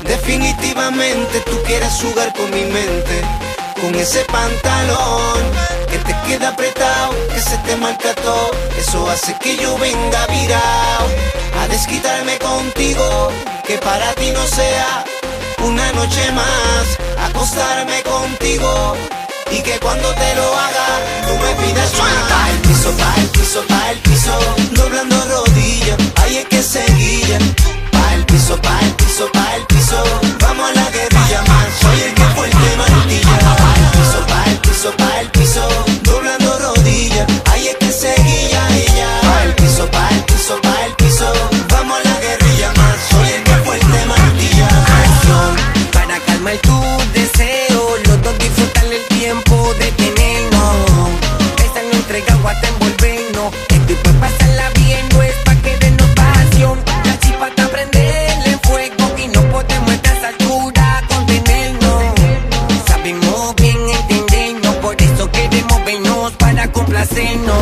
Definitivamente tú quieres jugar con mi mente, con ese pantalón que te queda apretado, que se te marca todo. Eso hace que yo venga virado a desquitarme contigo, que para ti no sea una noche más acostarme contigo, y que cuando te lo haga tú me pidas más. Pa' el piso, pa' el piso, pa' el piso, doblando rodillas, ahí es que seguilla. Pa' el piso, pa' el piso, pa' el piso, vamos a la guerrilla más. Soy el que fuerte martilla. Pa' el piso, pa' el piso, pa' el piso, doblando rodillas, ahí es que seguilla ella. Pa' el piso, pa' el piso, pa' el piso, vamos a la guerrilla más. Soy el que fuerte martilla. Acción para calmar tu deseo, los dos disfrutar el tiempo de tenernos. Esa no entrega o hasta envolvernos. Estoy por pasarla bien, no es pa' que denos pasión. La chispa está prenderle en fuego y no podemos a esta altura contenernos. Sabemos bien entendernos, por eso queremos vernos para complacernos.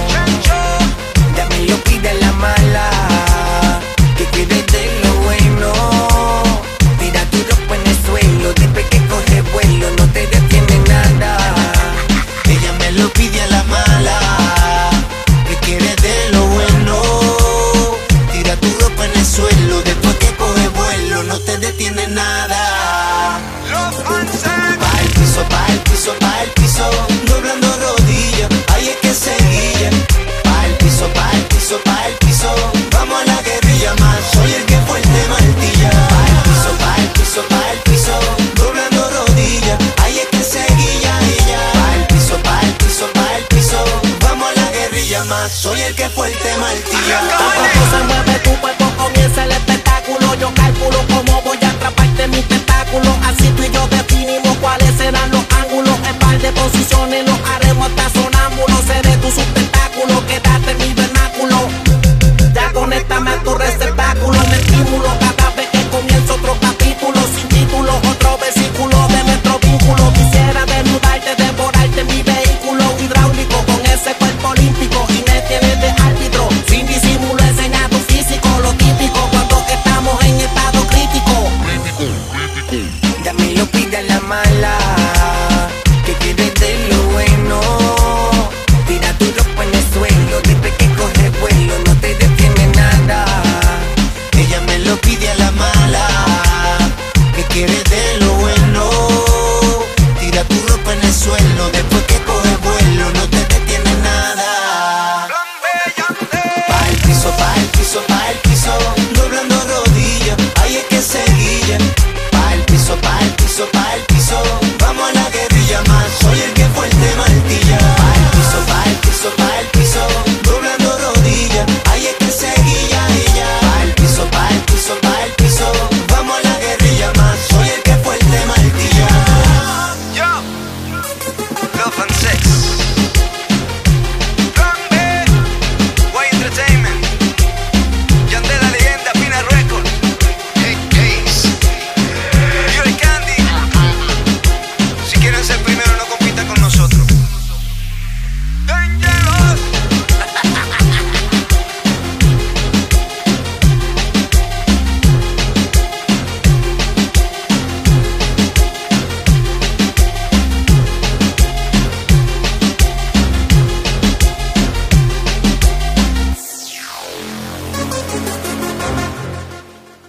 Ya me lo pide la mala, que quieres de lo bueno. Tira tu ropa en el suelo, después que coge vuelo, no te detiene nada. Ella me lo pide a la mala, que quiere de lo bueno. Tira tu ropa en el suelo, después que coge vuelo, no te detiene nada. Pa' el piso, pa' el piso, pa' el piso, doblando rodillas, ahí es que seguilla. Pa' el piso, pa' el piso, pa' el piso, vamos a la guerrilla más. Soy el que fuerte martilla. Pa' el piso, pa' el piso, pa' el piso, doblando rodillas, ahí es que seguilla ella. Pa' el piso, pa' el piso, pa' el piso, vamos a la guerrilla más. Soy el que fuerte martilla. Cuando se mueve tu cuerpo comienza el espectáculo. Yo calculo cómo voy a atraparte mi tentáculo. Así tú y yo definimos cuáles serán los ángulos. En par de posiciones nos haremos hasta sonámbulos. Seré tu sustentáculo, quédate en mi vernáculo. Ya conéctame a tu receptáculo. Me estimulo cada vez que comienzo otro capítulo. Sin título, otro versículo de nuestro vínculo. Quisiera desnudarte, devorarte en mi vehículo hidráulico con ese cuerpo olímpico. Y me tienes de árbitro, sin disimulo enseña tu físico. Lo típico cuando estamos en estado crítico. Ya me lo pide la mala, que quieres de lo bueno. Tira tu ropa en el suelo, después que coge vuelo, no te detiene nada. Ella me lo pide a la mala, que quiere de lo bueno. Tira tu ropa en el suelo, después que coge vuelo, no te detiene nada. Pa' el piso, pa'